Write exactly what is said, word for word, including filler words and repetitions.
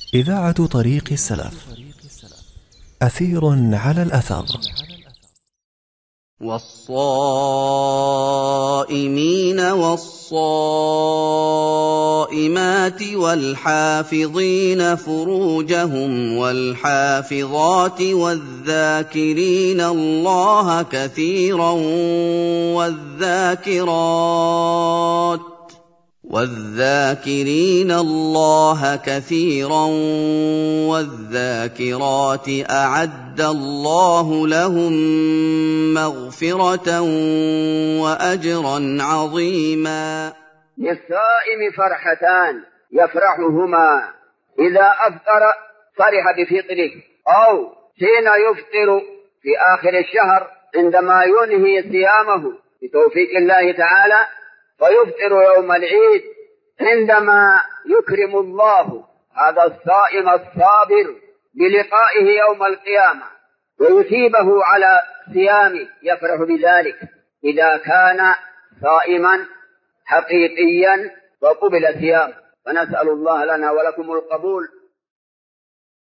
إذاعة طريق السلف. أثير على الأثر. والصائمين والصائمات والحافظين فروجهم والحافظات والذاكرين الله كثيرا والذاكرات والذاكرين الله كثيرا والذاكرات أعد الله لهم مغفرة وأجرا عظيما. للصائم فرحتان يفرحهما إذا أفطر فرح بفطره، أو حين يفطر في آخر الشهر عندما ينهي صيامه بتوفيق الله تعالى، ويفطر يوم العيد عندما يكرم الله هذا الصائم الصابر بلقائه يوم القيامة ويثيبه على صيامه، يفرح بذلك إذا كان صائما حقيقيا وقبل صيامه. فنسأل الله لنا ولكم القبول